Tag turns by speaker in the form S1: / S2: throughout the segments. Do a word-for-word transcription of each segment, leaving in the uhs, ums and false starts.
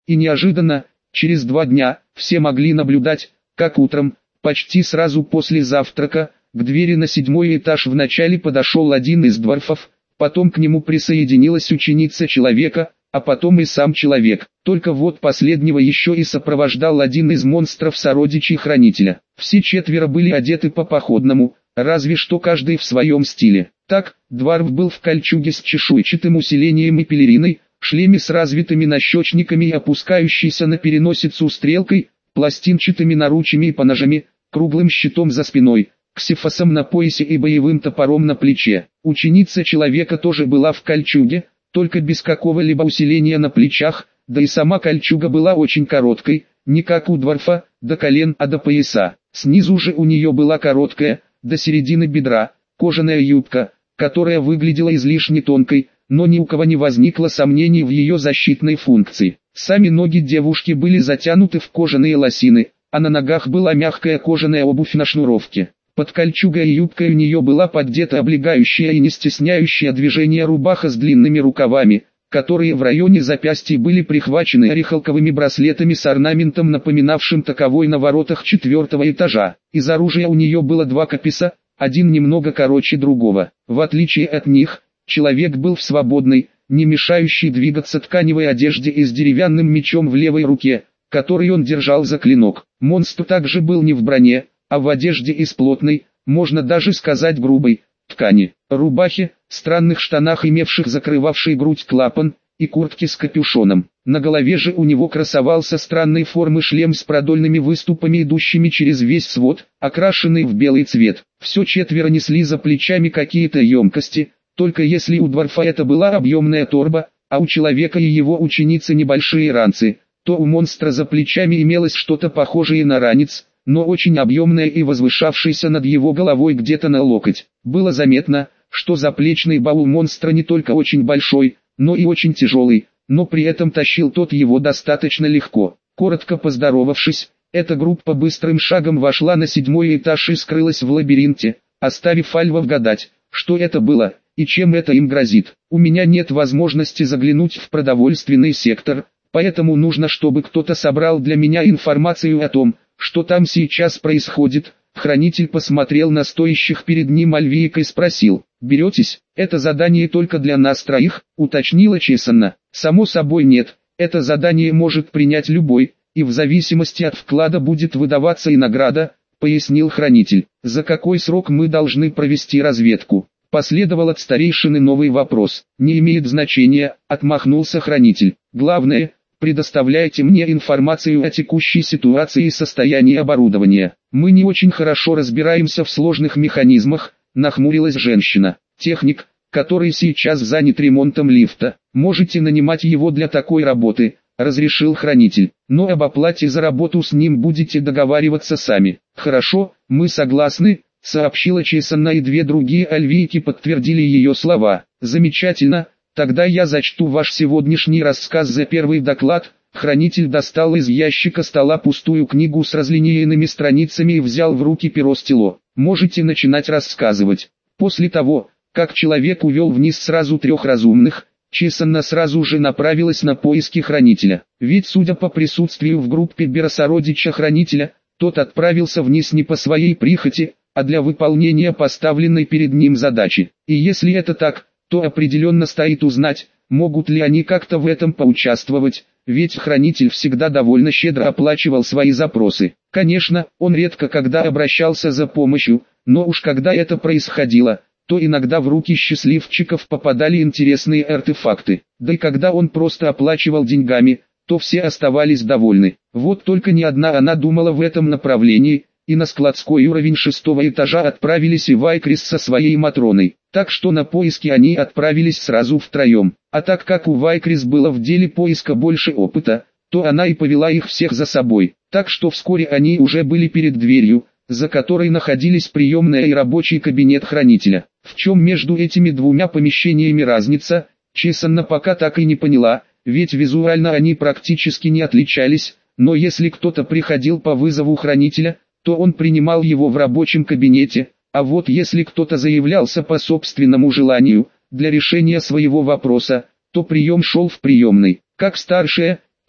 S1: И неожиданно, через два дня, все могли наблюдать, как утром, почти сразу после завтрака, к двери на седьмой этаж вначале подошел один из дворфов, потом к нему присоединилась ученица человека, а потом и сам человек. Только вот последнего еще и сопровождал один из монстров сородичей хранителя. Все четверо были одеты по-походному, разве что каждый в своем стиле. Так, дворф был в кольчуге с чешуйчатым усилением и пелериной, шлеме с развитыми нащечниками и опускающейся на переносицу стрелкой, пластинчатыми наручами и поножами, круглым щитом за спиной, ксифосом на поясе и боевым топором на плече. Ученица человека тоже была в кольчуге, только без какого-либо усиления на плечах, да и сама кольчуга была очень короткой, не как у дворфа, до колен, а до пояса. Снизу же у нее была короткая, до середины бедра, кожаная юбка, которая выглядела излишне тонкой, но ни у кого не возникло сомнений в ее защитной функции. Сами ноги девушки были затянуты в кожаные лосины, а на ногах была мягкая кожаная обувь на шнуровке. Под кольчугой и юбкой у нее была поддета облегающая и не стесняющая движения рубаха с длинными рукавами, которые в районе запястья были прихвачены орехалковыми браслетами с орнаментом, напоминавшим таковой на воротах четвертого этажа. Из оружия у нее было два каписа, один немного короче другого. В отличие от них, человек был в свободной, не мешающей двигаться тканевой одежде и с деревянным мечом в левой руке, который он держал за клинок. Монстр также был не в броне, а в одежде из плотной, можно даже сказать грубой, ткани, рубахе, странных штанах, имевших закрывавший грудь клапан, и куртке с капюшоном. На голове же у него красовался странной формы шлем с продольными выступами, идущими через весь свод, окрашенный в белый цвет. Все четверо несли за плечами какие-то емкости, только если у дворфа это была объемная торба, а у человека и его ученицы небольшие ранцы, то у монстра за плечами имелось что-то похожее на ранец, но очень объемное и возвышавшееся над его головой где-то на локоть. Было заметно, что заплечный баул монстра не только очень большой, но и очень тяжелый, но при этом тащил тот его достаточно легко. Коротко поздоровавшись, эта группа быстрым шагом вошла на седьмой этаж и скрылась в лабиринте, оставив альвов гадать, что это было и чем это им грозит. У меня нет возможности заглянуть в продовольственный сектор, поэтому нужно, чтобы кто-то собрал для меня информацию о том, что там сейчас происходит. Хранитель посмотрел на стоящих перед ним альвиек и спросил: «Беретесь? Это задание только для нас троих?» — уточнила Чесанна. «Само собой нет, это задание может принять любой, и в зависимости от вклада будет выдаваться и награда», — пояснил хранитель. «За какой срок мы должны провести разведку?» Последовал от старейшины новый вопрос. «Не имеет значения», — отмахнулся хранитель. «Главное, предоставляйте мне информацию о текущей ситуации и состоянии оборудования. Мы не очень хорошо разбираемся в сложных механизмах», — нахмурилась женщина. «Техник, который сейчас занят ремонтом лифта, можете нанимать его для такой работы», — разрешил хранитель. «Но об оплате за работу с ним будете договариваться сами». «Хорошо, мы согласны», — сообщила Чесанна, и две другие альвийки подтвердили ее слова. «Замечательно. Тогда я зачту ваш сегодняшний рассказ за первый доклад». Хранитель достал из ящика стола пустую книгу с разлинейными страницами и взял в руки перо-стило. «Можете начинать рассказывать». После того, как человек увел вниз сразу трех разумных, Чесанна сразу же направилась на поиски хранителя. Ведь судя по присутствию в группе Беросородича хранителя, тот отправился вниз не по своей прихоти, а для выполнения поставленной перед ним задачи. И если это так, то определенно стоит узнать, могут ли они как-то в этом поучаствовать, ведь хранитель всегда довольно щедро оплачивал свои запросы. Конечно, он редко когда обращался за помощью, но уж когда это происходило, то иногда в руки счастливчиков попадали интересные артефакты. Да и когда он просто оплачивал деньгами, то все оставались довольны. Вот только не одна она думала в этом направлении, и на складской уровень шестого этажа отправились и Вайкрис со своей Матроной. Так что на поиски они отправились сразу втроем. А так как у Вайкрис было в деле поиска больше опыта, то она и повела их всех за собой. Так что вскоре они уже были перед дверью, за которой находились приемная и рабочий кабинет хранителя. В чем между этими двумя помещениями разница, Чесанна пока так и не поняла, ведь визуально они практически не отличались, но если кто-то приходил по вызову хранителя, то он принимал его в рабочем кабинете, а вот если кто-то заявлялся по собственному желанию, для решения своего вопроса, то прием шел в приемной. Как старшая,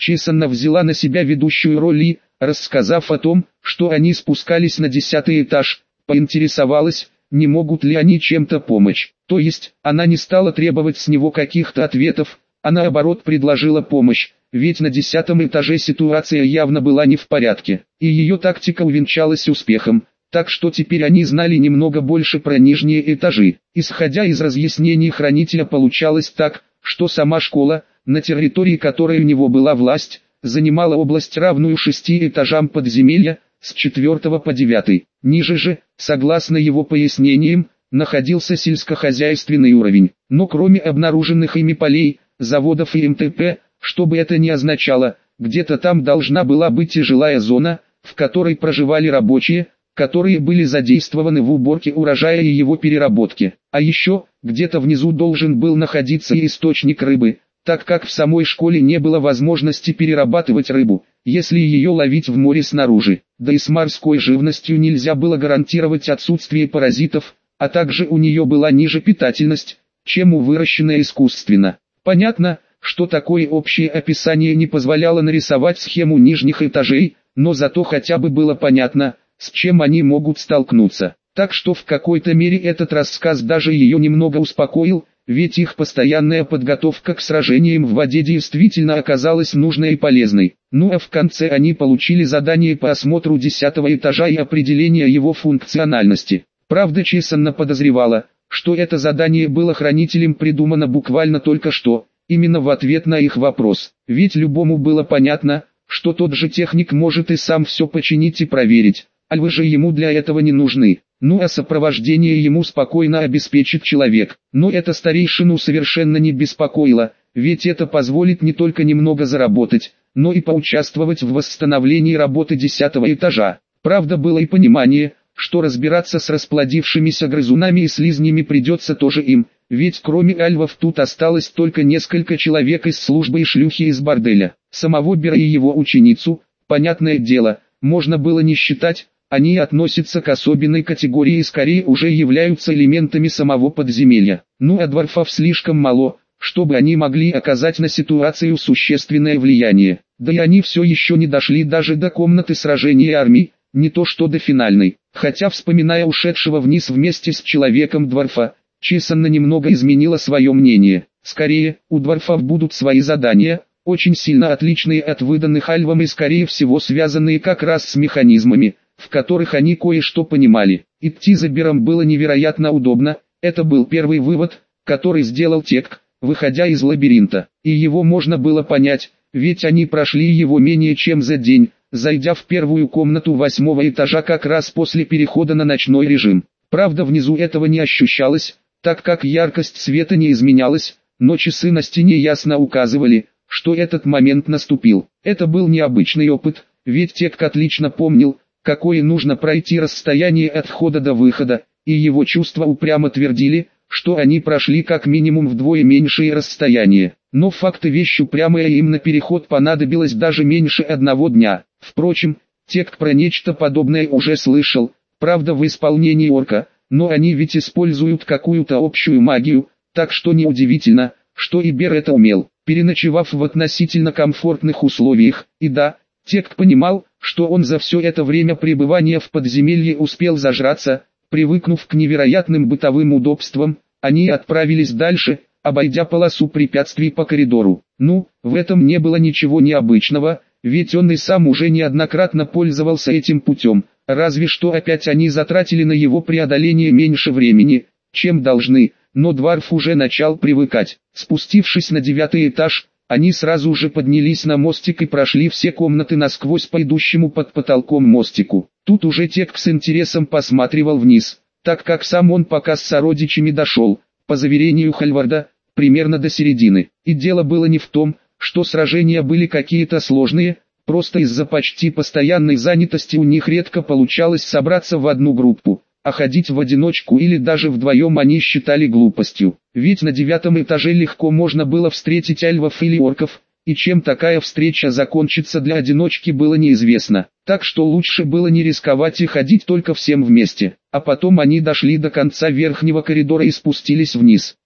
S1: Чесанна взяла на себя ведущую роль и, рассказав о том, что они спускались на десятый этаж, поинтересовалась, не могут ли они чем-то помочь. То есть, она не стала требовать с него каких-то ответов, а наоборот предложила помощь, ведь на десятом этаже ситуация явно была не в порядке, и ее тактика увенчалась успехом, так что теперь они знали немного больше про нижние этажи. Исходя из разъяснений хранителя, получалось так, что сама школа, на территории которой у него была власть, занимала область, равную шести этажам подземелья, с четвертого по девятый. Ниже же, согласно его пояснениям, находился сельскохозяйственный уровень. Но кроме обнаруженных ими полей, заводов и эм тэ пэ, что бы это ни означало, где-то там должна была быть и жилая зона, в которой проживали рабочие, которые были задействованы в уборке урожая и его переработке. А еще, где-то внизу должен был находиться и источник рыбы, так как в самой школе не было возможности перерабатывать рыбу, если ее ловить в море снаружи. Да и с морской живностью нельзя было гарантировать отсутствие паразитов, а также у нее была ниже питательность, чем у выращенной искусственно. Понятно, что такое общее описание не позволяло нарисовать схему нижних этажей, но зато хотя бы было понятно, с чем они могут столкнуться. Так что в какой-то мере этот рассказ даже ее немного успокоил, ведь их постоянная подготовка к сражениям в воде действительно оказалась нужной и полезной. Ну а в конце они получили задание по осмотру десятого этажа и определения его функциональности. Правда, Чесанна подозревала, что это задание было хранителем придумано буквально только что, именно в ответ на их вопрос. Ведь любому было понятно, что тот же техник может и сам все починить и проверить, а львы же ему для этого не нужны. Ну а сопровождение ему спокойно обеспечит человек. Но это старейшину совершенно не беспокоило, ведь это позволит не только немного заработать, но и поучаствовать в восстановлении работы десятого этажа. Правда, было и понимание, что разбираться с расплодившимися грызунами и слизнями придется тоже им, ведь кроме альвов тут осталось только несколько человек из службы и шлюхи из борделя. Самого Бера и его ученицу, понятное дело, можно было не считать, они относятся к особенной категории и скорее уже являются элементами самого подземелья. Ну а дворфов слишком мало, чтобы они могли оказать на ситуацию существенное влияние. Да и они все еще не дошли даже до комнаты сражения армии, не то что до финальной. Хотя, вспоминая ушедшего вниз вместе с человеком дворфа, Чесанна немного изменила свое мнение. Скорее, у дворфов будут свои задания, очень сильно отличные от выданных альвам и скорее всего связанные как раз с механизмами, в которых они кое-что понимали. Идти за Бером было невероятно удобно, это был первый вывод, который сделал Тек, выходя из лабиринта. И его можно было понять, ведь они прошли его менее чем за день, зайдя в первую комнату восьмого этажа как раз после перехода на ночной режим. Правда, внизу этого не ощущалось, так как яркость света не изменялась, но часы на стене ясно указывали, что этот момент наступил. Это был необычный опыт, ведь Тек отлично помнил, какое нужно пройти расстояние от входа до выхода, и его чувства упрямо твердили, что они прошли как минимум вдвое меньшее расстояние. Но факт и вещь упрямая, им на переход понадобилось даже меньше одного дня. Впрочем, Тек про нечто подобное уже слышал, правда в исполнении орка, но они ведь используют какую-то общую магию, так что неудивительно, что и Бер это умел. Переночевав в относительно комфортных условиях, и да, Тек понимал, что он за все это время пребывания в подземелье успел зажраться, привыкнув к невероятным бытовым удобствам, они отправились дальше, обойдя полосу препятствий по коридору. Ну, в этом не было ничего необычного, ведь он и сам уже неоднократно пользовался этим путем, разве что опять они затратили на его преодоление меньше времени, чем должны, но дворф уже начал привыкать. Спустившись на девятый этаж, они сразу же поднялись на мостик и прошли все комнаты насквозь по идущему под потолком мостику. Тут уже Тек с интересом посматривал вниз, так как сам он пока с сородичами дошел, по заверению Хальварда, примерно до середины. И дело было не в том, что сражения были какие-то сложные, просто из-за почти постоянной занятости у них редко получалось собраться в одну группу, а ходить в одиночку или даже вдвоем они считали глупостью. Ведь на девятом этаже легко можно было встретить альвов или орков, и чем такая встреча закончится для одиночки было неизвестно. Так что лучше было не рисковать и ходить только всем вместе. А потом они дошли до конца верхнего коридора и спустились вниз. И,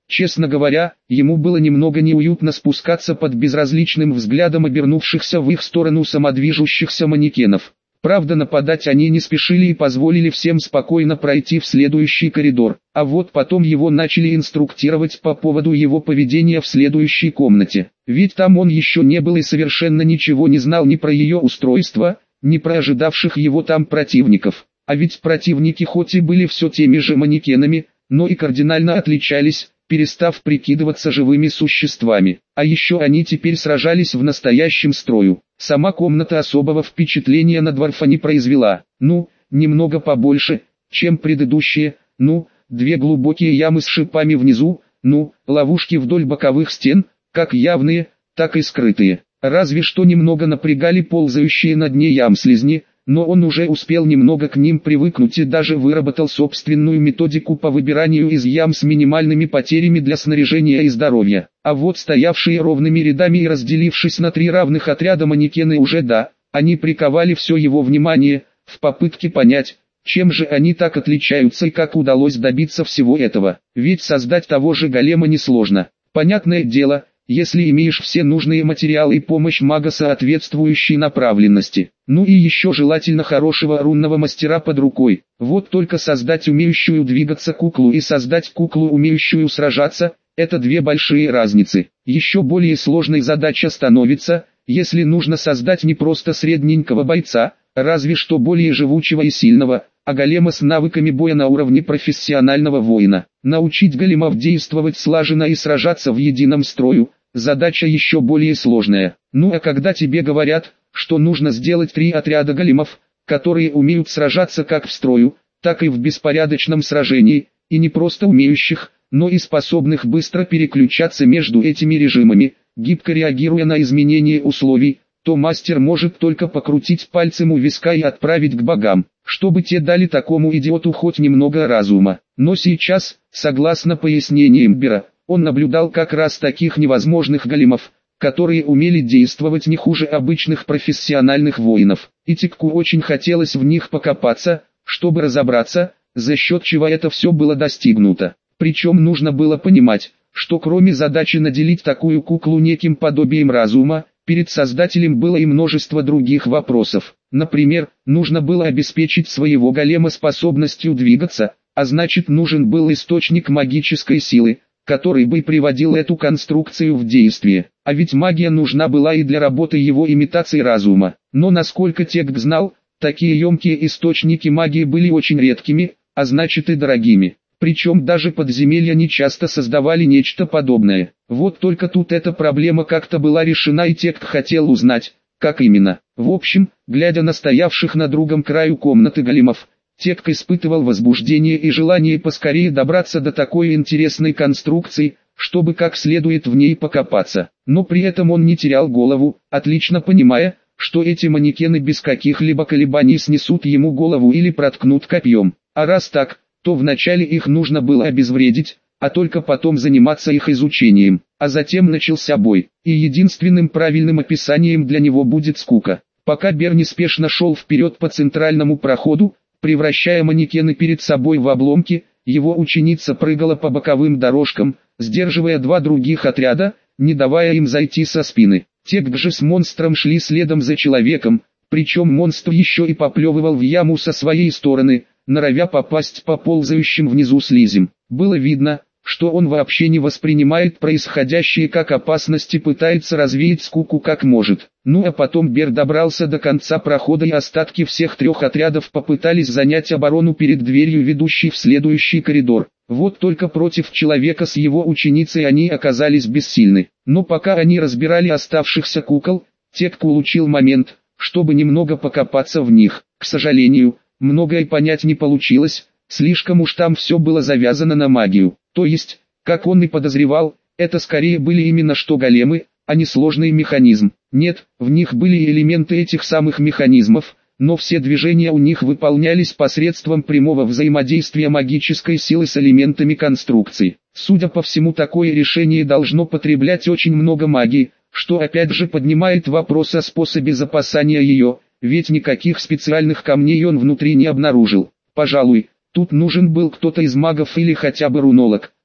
S1: Честно говоря, ему было немного неуютно спускаться под безразличным взглядом обернувшихся в их сторону самодвижущихся манекенов. Правда, нападать они не спешили и позволили всем спокойно пройти в следующий коридор, а вот потом его начали инструктировать по поводу его поведения в следующей комнате. Ведь там он еще не был и совершенно ничего не знал ни про ее устройство, ни про ожидавших его там противников. А ведь противники хоть и были все теми же манекенами, но и кардинально отличались, перестав прикидываться живыми существами. А еще они теперь сражались в настоящем строю. Сама комната особого впечатления на Дварфа не произвела. Ну, немного побольше, чем предыдущие, ну, две глубокие ямы с шипами внизу, ну, ловушки вдоль боковых стен, как явные, так и скрытые. Разве что немного напрягали ползающие на дне ям слизни, но он уже успел немного к ним привыкнуть и даже выработал собственную методику по выбиранию из ям с минимальными потерями для снаряжения и здоровья. А вот стоявшие ровными рядами и разделившись на три равных отряда манекены уже да, они приковали все его внимание, в попытке понять, чем же они так отличаются и как удалось добиться всего этого. Ведь создать того же голема несложно. Понятное дело, если имеешь все нужные материалы и помощь мага соответствующей направленности. Ну и еще желательно хорошего рунного мастера под рукой. Вот только создать умеющую двигаться куклу и создать куклу умеющую сражаться – это две большие разницы. Еще более сложной задача становится, если нужно создать не просто средненького бойца, разве что более живучего и сильного, а голема с навыками боя на уровне профессионального воина. Научить големов действовать слаженно и сражаться в едином строю – задача еще более сложная. Ну а когда тебе говорят, что нужно сделать три отряда големов, которые умеют сражаться как в строю, так и в беспорядочном сражении, и не просто умеющих, но и способных быстро переключаться между этими режимами, гибко реагируя на изменения условий, то мастер может только покрутить пальцем у виска и отправить к богам, чтобы те дали такому идиоту хоть немного разума. Но сейчас, согласно пояснениям Бера, он наблюдал как раз таких невозможных големов, которые умели действовать не хуже обычных профессиональных воинов. И Тикку очень хотелось в них покопаться, чтобы разобраться, за счет чего это все было достигнуто. Причем нужно было понимать, что кроме задачи наделить такую куклу неким подобием разума, перед создателем было и множество других вопросов. Например, нужно было обеспечить своего голема способностью двигаться, а значит нужен был источник магической силы, который бы приводил эту конструкцию в действие. А ведь магия нужна была и для работы его имитации разума. Но насколько Тек знал, такие емкие источники магии были очень редкими, а значит и дорогими. Причем даже подземелья не часто создавали нечто подобное. Вот только тут эта проблема как-то была решена, и Тек хотел узнать, как именно. В общем, глядя на стоявших на другом краю комнаты големов, Тек испытывал возбуждение и желание поскорее добраться до такой интересной конструкции, чтобы как следует в ней покопаться. Но при этом он не терял голову, отлично понимая, что эти манекены без каких-либо колебаний снесут ему голову или проткнут копьем. А раз так, то вначале их нужно было обезвредить, а только потом заниматься их изучением. А затем начался бой, и единственным правильным описанием для него будет скука. Пока Бер неспешно шел вперед по центральному проходу, превращая манекены перед собой в обломки, его ученица прыгала по боковым дорожкам, сдерживая два других отряда, не давая им зайти со спины. Тек же с монстром шли следом за человеком, причем монстр еще и поплевывал в яму со своей стороны, норовя попасть по ползающим внизу слизям. Было видно, что он вообще не воспринимает происходящее как опасность и пытается развеять скуку как может. Ну а потом Бер добрался до конца прохода, и остатки всех трех отрядов попытались занять оборону перед дверью, ведущей в следующий коридор. Вот только против человека с его ученицей они оказались бессильны. Но пока они разбирали оставшихся кукол, Тек улучил момент, чтобы немного покопаться в них. К сожалению, многое понять не получилось, слишком уж там все было завязано на магию. То есть, как он и подозревал, это скорее были именно что големы, а не сложный механизм. Нет, в них были элементы этих самых механизмов, но все движения у них выполнялись посредством прямого взаимодействия магической силы с элементами конструкции. Судя по всему, такое решение должно потреблять очень много магии, что опять же поднимает вопрос о способе запасания ее, ведь никаких специальных камней он внутри не обнаружил. Пожалуй, тут нужен был кто-то из магов или хотя бы рунолог,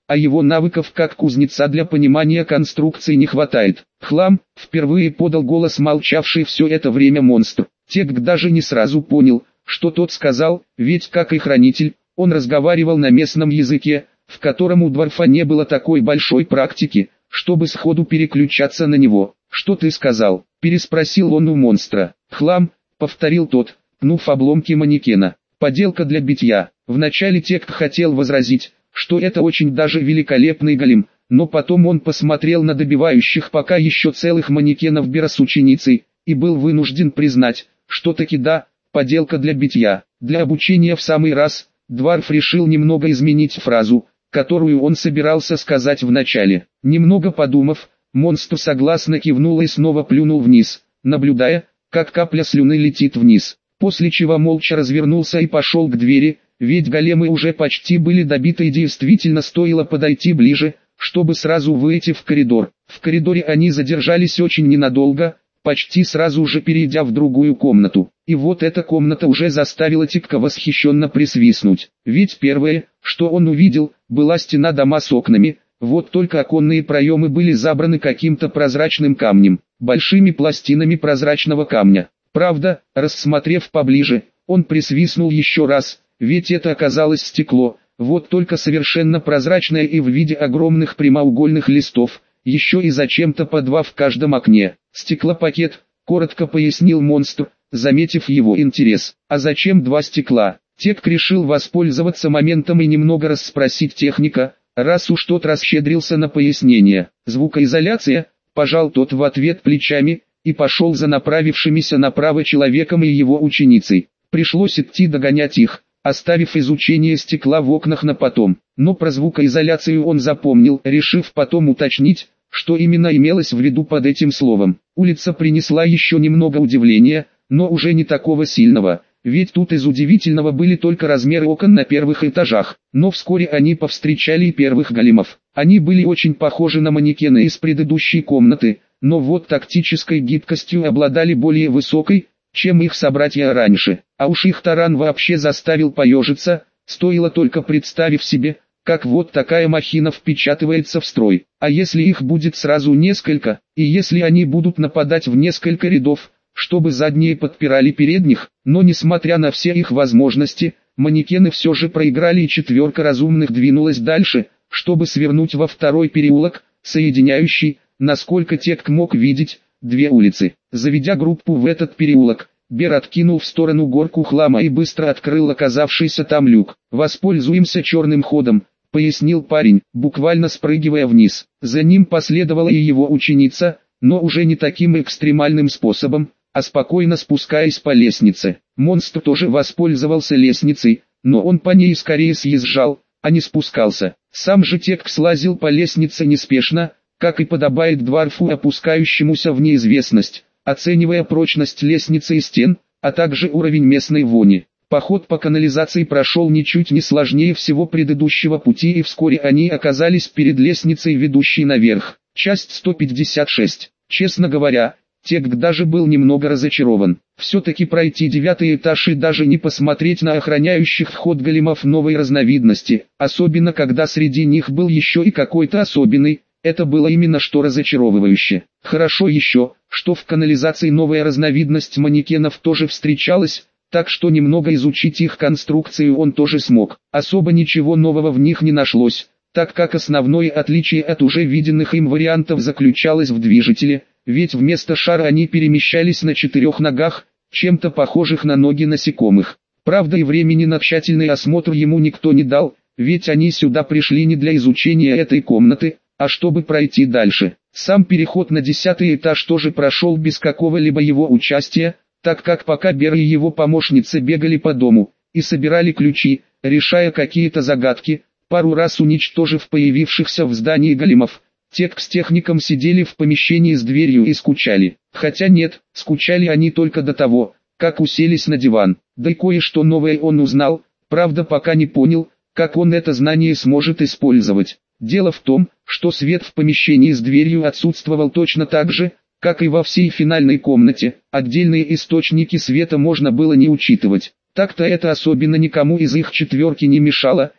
S1: а его навыков как кузнеца для понимания конструкции не хватает. Хлам, впервые подал голос молчавший все это время монстр. Тек даже не сразу понял, что тот сказал, ведь как и хранитель, он разговаривал на местном языке, в котором у дворфа не было такой большой практики, чтобы сходу переключаться на него. «Что ты сказал?» – переспросил он у монстра. «Хлам», – повторил тот, пнув обломки манекена. «Поделка для битья». Вначале Тек хотел возразить, что это очень даже великолепный голем, но потом он посмотрел на добивающих пока еще целых манекенов Бера с ученицей, и был вынужден признать, что таки да, поделка для битья. Для обучения в самый раз, дворф решил немного изменить фразу, которую он собирался сказать в начале. Немного подумав, монстр согласно кивнул и снова плюнул вниз, наблюдая, как капля слюны летит вниз, после чего молча развернулся и пошел к двери, ведь големы уже почти были добиты и действительно стоило подойти ближе, чтобы сразу выйти в коридор. В коридоре они задержались очень ненадолго, почти сразу же перейдя в другую комнату. И вот эта комната уже заставила Тика восхищенно присвистнуть. Ведь первое, что он увидел, была стена дома с окнами, вот только оконные проемы были забраны каким-то прозрачным камнем, большими пластинами прозрачного камня. Правда, рассмотрев поближе, он присвистнул еще раз, ведь это оказалось стекло, вот только совершенно прозрачное и в виде огромных прямоугольных листов, еще и зачем-то по два в каждом окне. «Стеклопакет», — коротко пояснил монстр, заметив его интерес. «А зачем два стекла?» Тек решил воспользоваться моментом и немного расспросить техника, раз уж тот расщедрился на пояснение. «Звукоизоляция», — пожал тот в ответ плечами, и пошел за направившимися направо человеком и его ученицей. Пришлось идти догонять их, оставив изучение стекла в окнах на потом. Но про звукоизоляцию он запомнил, решив потом уточнить, что именно имелось в виду под этим словом. Улица принесла еще немного удивления, но уже не такого сильного, ведь тут из удивительного были только размеры окон на первых этажах. Но вскоре они повстречали и первых големов. Они были очень похожи на манекены из предыдущей комнаты, но вот тактической гибкостью обладали более высокой, чем их собратья раньше. А уж их таран вообще заставил поежиться, стоило только представив себе, как вот такая махина впечатывается в строй. А если их будет сразу несколько, и если они будут нападать в несколько рядов, чтобы задние подпирали передних, но несмотря на все их возможности, манекены все же проиграли и четверка разумных двинулась дальше, чтобы свернуть во второй переулок, соединяющий, насколько Тек мог видеть, две улицы. Заведя группу в этот переулок, Бер откинул в сторону горку хлама и быстро открыл оказавшийся там люк. «Воспользуемся черным ходом», — пояснил парень, буквально спрыгивая вниз. За ним последовала и его ученица, но уже не таким экстремальным способом, а спокойно спускаясь по лестнице. Монстр тоже воспользовался лестницей, но он по ней скорее съезжал, а не спускался. Сам же Тек слазил по лестнице неспешно, как и подобает дворфу, опускающемуся в неизвестность, оценивая прочность лестницы и стен, а также уровень местной вони. Поход по канализации прошел ничуть не сложнее всего предыдущего пути, и вскоре они оказались перед лестницей, ведущей наверх. Часть сто пятьдесят шесть. Честно говоря, Тек даже был немного разочарован. Все-таки пройти девятый этаж и даже не посмотреть на охраняющих вход големов новой разновидности, особенно когда среди них был еще и какой-то особенный, это было именно что разочаровывающе. Хорошо еще, что в канализации новая разновидность манекенов тоже встречалась, так что немного изучить их конструкцию он тоже смог. Особо ничего нового в них не нашлось, так как основное отличие от уже виденных им вариантов заключалось в движителе, ведь вместо шара они перемещались на четырех ногах, чем-то похожих на ноги насекомых. Правда, и времени на тщательный осмотр ему никто не дал, ведь они сюда пришли не для изучения этой комнаты, а чтобы пройти дальше. Сам переход на десятый этаж тоже прошел без какого-либо его участия, так как пока Бер и его помощницы бегали по дому и собирали ключи, решая какие-то загадки, пару раз уничтожив появившихся в здании големов, Тек с техником сидели в помещении с дверью и скучали. Хотя нет, скучали они только до того, как уселись на диван. Да и кое-что новое он узнал, правда пока не понял, как он это знание сможет использовать. Дело в том, что свет в помещении с дверью отсутствовал точно так же, как и во всей финальной комнате. Отдельные источники света можно было не учитывать. Так-то это особенно никому из их четверки не мешало,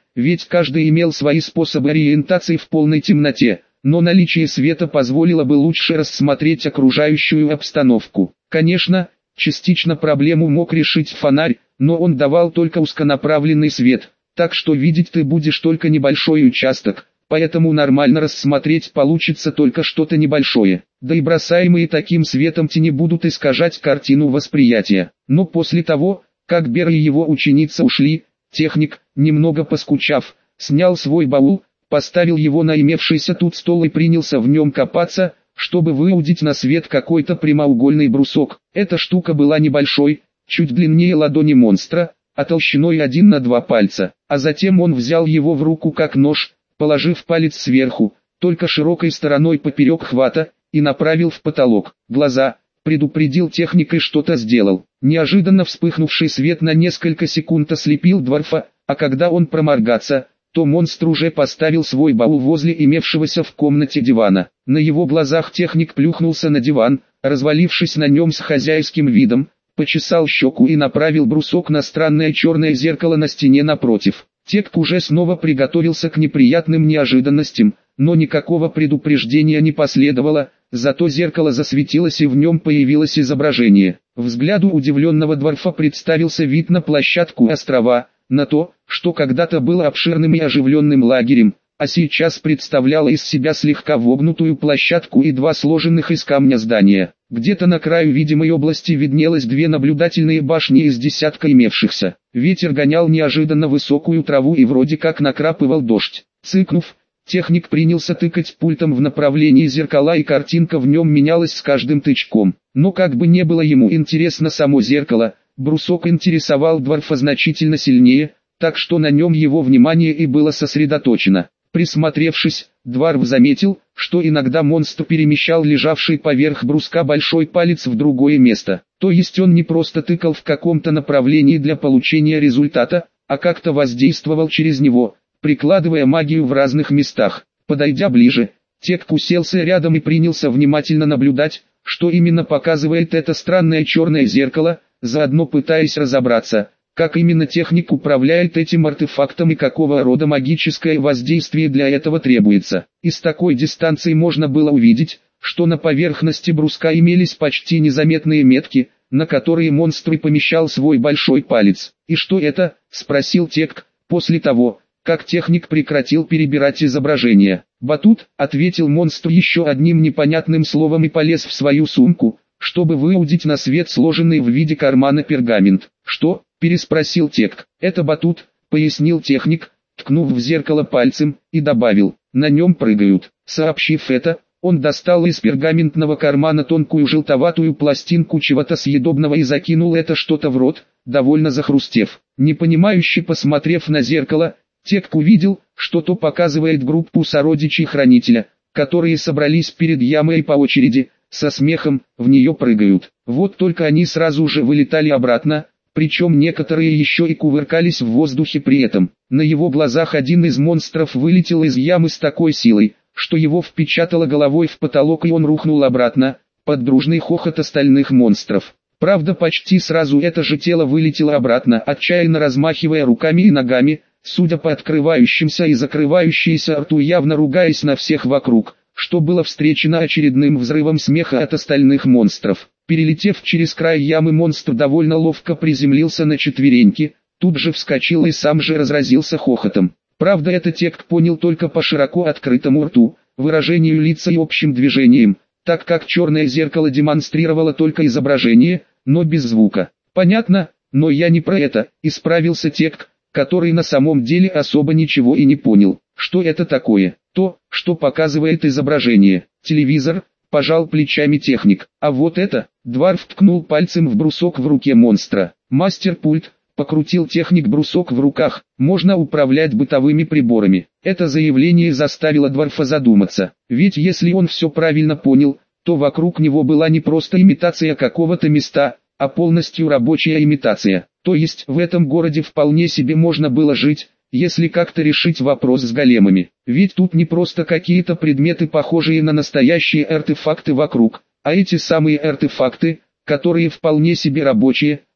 S1: ведь каждый имел свои способы ориентации в полной темноте, но наличие света позволило бы лучше рассмотреть окружающую обстановку. Конечно, частично проблему мог решить фонарь, но он давал только узконаправленный свет, так что видеть ты будешь только небольшой участок, поэтому нормально рассмотреть получится только что-то небольшое, да и бросаемые таким светом тени будут искажать картину восприятия. Но после того, как Бер и его ученица ушли, техник, немного поскучав, снял свой баул, поставил его на имевшийся тут стол и принялся в нем копаться, чтобы выудить на свет какой-то прямоугольный брусок. Эта штука была небольшой, чуть длиннее ладони монстра, а толщиной один на два пальца, а затем он взял его в руку как нож, положив палец сверху, только широкой стороной поперек хвата, и направил в потолок. Глаза, предупредил техник и что-то сделал. Неожиданно вспыхнувший свет на несколько секунд ослепил дворфа, а когда он проморгаться, то монстр уже поставил свой баул возле имевшегося в комнате дивана. На его глазах техник плюхнулся на диван, развалившись на нем с хозяйским видом, почесал щеку и направил брусок на странное черное зеркало на стене напротив. Тек уже снова приготовился к неприятным неожиданностям, но никакого предупреждения не последовало, зато зеркало засветилось и в нем появилось изображение. Взгляду удивленного дворфа представился вид на площадку острова, на то, что когда-то было обширным и оживленным лагерем, а сейчас представляло из себя слегка вогнутую площадку и два сложенных из камня здания. Где-то на краю видимой области виднелось две наблюдательные башни из десятка имевшихся. Ветер гонял неожиданно высокую траву и вроде как накрапывал дождь. Цыкнув, техник принялся тыкать пультом в направлении зеркала, и картинка в нем менялась с каждым тычком. Но как бы не было ему интересно само зеркало, брусок интересовал дворфа значительно сильнее, так что на нем его внимание и было сосредоточено. Присмотревшись, дворф заметил, что иногда монстр перемещал лежавший поверх бруска большой палец в другое место. То есть он не просто тыкал в каком-то направлении для получения результата, а как-то воздействовал через него, прикладывая магию в разных местах. Подойдя ближе, Тек уселся рядом и принялся внимательно наблюдать, что именно показывает это странное черное зеркало, заодно пытаясь разобраться, как именно техник управляет этим артефактом и какого рода магическое воздействие для этого требуется. Из такой дистанции можно было увидеть, что на поверхности бруска имелись почти незаметные метки, на которые монстр помещал свой большой палец. «И что это?» – спросил Тек, после того, как техник прекратил перебирать изображение. «Батут», – ответил монстр еще одним непонятным словом и полез в свою сумку, чтобы выудить на свет сложенный в виде кармана пергамент. «Что?» – переспросил Тек. «Это батут», – пояснил техник, ткнув в зеркало пальцем, и добавил: «На нем прыгают». Сообщив это, он достал из пергаментного кармана тонкую желтоватую пластинку чего-то съедобного и закинул это что-то в рот, довольно захрустев. Непонимающе посмотрев на зеркало, Тек увидел, что то показывает группу сородичей хранителя, которые собрались перед ямой и по очереди, со смехом, в нее прыгают. Вот только они сразу же вылетали обратно, причем некоторые еще и кувыркались в воздухе при этом. На его глазах один из монстров вылетел из ямы с такой силой, что его впечатало головой в потолок, и он рухнул обратно, под дружный хохот остальных монстров. Правда, почти сразу это же тело вылетело обратно, отчаянно размахивая руками и ногами, судя по открывающимся и закрывающейся рту, явно ругаясь на всех вокруг, что было встречено очередным взрывом смеха от остальных монстров. Перелетев через край ямы, монстр довольно ловко приземлился на четвереньки, тут же вскочил и сам же разразился хохотом. Правда, это Тек понял только по широко открытому рту, выражению лица и общим движениям, так как черное зеркало демонстрировало только изображение, но без звука. «Понятно, но я не про это», — исправился Тек, который на самом деле особо ничего и не понял. «Что это такое?» «То, что показывает изображение. Телевизор», — пожал плечами техник. «А вот это», — дворф ткнул пальцем в брусок в руке монстра. «Мастер-пульт», — покрутил техник брусок в руках, — «можно управлять бытовыми приборами». Это заявление заставило дворфа задуматься, ведь если он все правильно понял, то вокруг него была не просто имитация какого-то места, а полностью рабочая имитация. То есть в этом городе вполне себе можно было жить, если как-то решить вопрос с големами. Ведь тут не просто какие-то предметы, похожие на настоящие артефакты вокруг, а эти самые артефакты, которые вполне себе рабочие,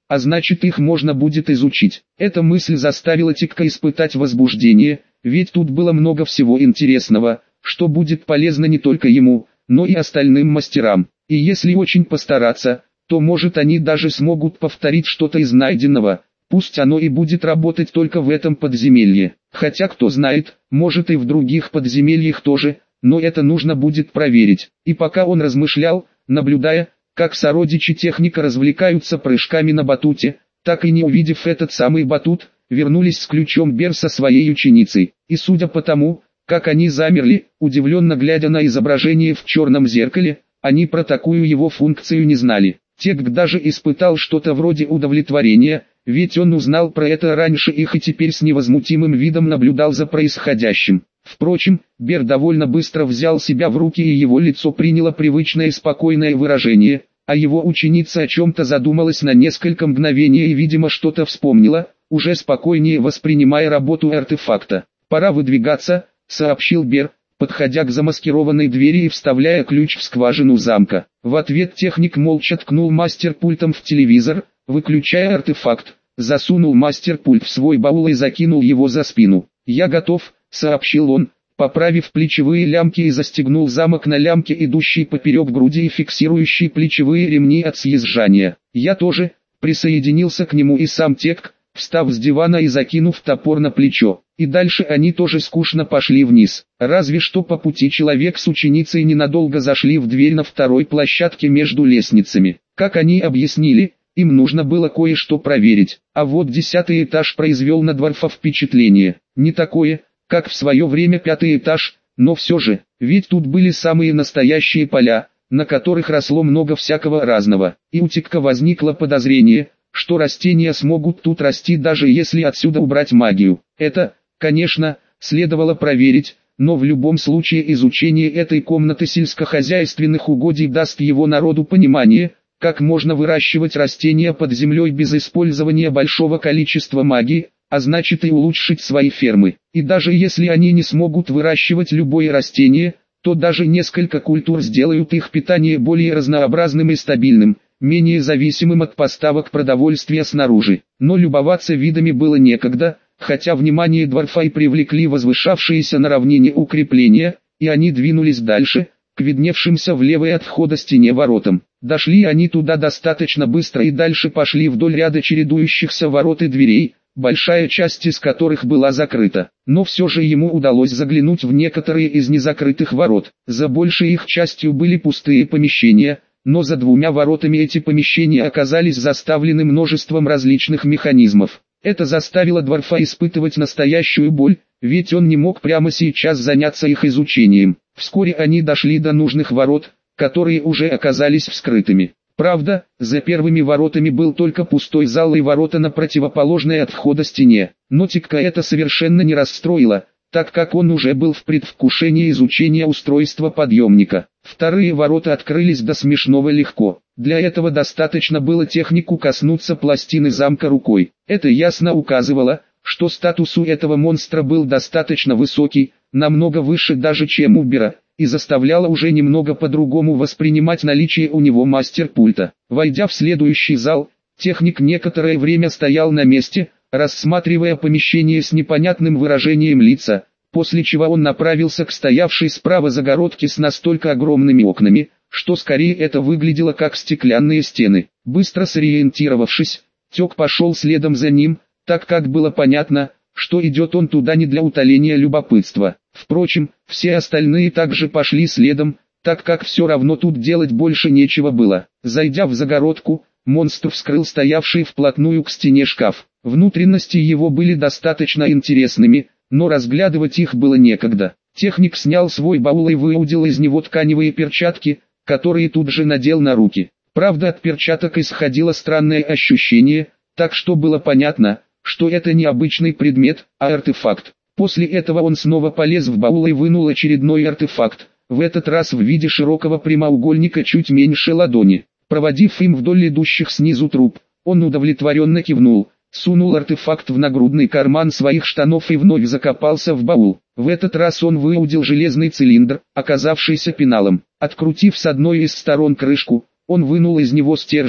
S1: а значит их можно будет изучить. Эта мысль заставила Тикка испытать возбуждение, ведь тут было много всего интересного, что будет полезно не только ему, но и остальным мастерам. И если очень постараться, то может они даже смогут повторить что-то из найденного, пусть оно и будет работать только в этом подземелье. Хотя кто знает, может и в других подземельях тоже, но это нужно будет проверить. И пока он размышлял, наблюдая, как сородичи техника развлекаются прыжками на батуте, так и не увидев этот самый батут, вернулись с ключом Бер со своей ученицей. И судя по тому, как они замерли, удивленно глядя на изображение в черном зеркале, они про такую его функцию не знали. Тек даже испытал что-то вроде удовлетворения, ведь он узнал про это раньше их и теперь с невозмутимым видом наблюдал за происходящим. Впрочем, Бер довольно быстро взял себя в руки и его лицо приняло привычное спокойное выражение, а его ученица о чем-то задумалась на несколько мгновений и видимо что-то вспомнила, уже спокойнее воспринимая работу артефакта. «Пора выдвигаться», — сообщил Бер, подходя к замаскированной двери и вставляя ключ в скважину замка. В ответ техник молча ткнул мастер-пультом в телевизор, выключая артефакт, засунул мастер-пульт в свой баул и закинул его за спину. «Я готов», — сообщил он, поправив плечевые лямки и застегнул замок на лямке, идущей поперек груди и фиксирующей плечевые ремни от съезжания. «Я тоже», — присоединился к нему и сам Тек, встав с дивана и закинув топор на плечо. И дальше они тоже скучно пошли вниз. Разве что по пути человек с ученицей ненадолго зашли в дверь на второй площадке между лестницами. Как они объяснили, им нужно было кое-что проверить. А вот десятый этаж произвел на Дварфа впечатление. Не такое, как в свое время пятый этаж, но все же, ведь тут были самые настоящие поля, на которых росло много всякого разного. И у Тикка возникло подозрение, что растения смогут тут расти даже если отсюда убрать магию. Это, конечно, следовало проверить, но в любом случае изучение этой комнаты сельскохозяйственных угодий даст его народу понимание, как можно выращивать растения под землей без использования большого количества магии, а значит и улучшить свои фермы. И даже если они не смогут выращивать любое растение, то даже несколько культур сделают их питание более разнообразным и стабильным, менее зависимым от поставок продовольствия снаружи. Но любоваться видами было некогда, хотя внимание Дварфа и привлекли возвышавшиеся на равнине укрепления, и они двинулись дальше, к видневшимся в левой от входа стене воротам. Дошли они туда достаточно быстро и дальше пошли вдоль ряда чередующихся ворот и дверей, большая часть из которых была закрыта. Но все же ему удалось заглянуть в некоторые из незакрытых ворот. За большей их частью были пустые помещения, но за двумя воротами эти помещения оказались заставлены множеством различных механизмов. Это заставило Дварфа испытывать настоящую боль, ведь он не мог прямо сейчас заняться их изучением. Вскоре они дошли до нужных ворот, которые уже оказались вскрытыми. Правда, за первыми воротами был только пустой зал и ворота на противоположной от входа стене. Но Тикка это совершенно не расстроило, так как он уже был в предвкушении изучения устройства подъемника. Вторые ворота открылись до смешного легко. Для этого достаточно было технику коснуться пластины замка рукой. Это ясно указывало, что статус у этого монстра был достаточно высокий, намного выше даже чем у Бера, и заставляло уже немного по-другому воспринимать наличие у него мастер-пульта. Войдя в следующий зал, техник некоторое время стоял на месте, рассматривая помещение с непонятным выражением лица, после чего он направился к стоявшей справа загородке с настолько огромными окнами, что скорее это выглядело как стеклянные стены. Быстро сориентировавшись, Тек пошел следом за ним, так как было понятно, что идет он туда не для утоления любопытства. Впрочем, все остальные также пошли следом, так как все равно тут делать больше нечего было. Зайдя в загородку, монстр вскрыл стоявший вплотную к стене шкаф. Внутренности его были достаточно интересными, но разглядывать их было некогда. Техник снял свой баул и выудил из него тканевые перчатки, которые тут же надел на руки. Правда, от перчаток исходило странное ощущение, так что было понятно, что это не обычный предмет, а артефакт. После этого он снова полез в баул и вынул очередной артефакт, в этот раз в виде широкого прямоугольника чуть меньше ладони. Проводив им вдоль идущих снизу труб, он удовлетворенно кивнул, сунул артефакт в нагрудный карман своих штанов и вновь закопался в баул. В этот раз он выудил железный цилиндр, оказавшийся пеналом. Открутив с одной из сторон крышку, он вынул из него стержень,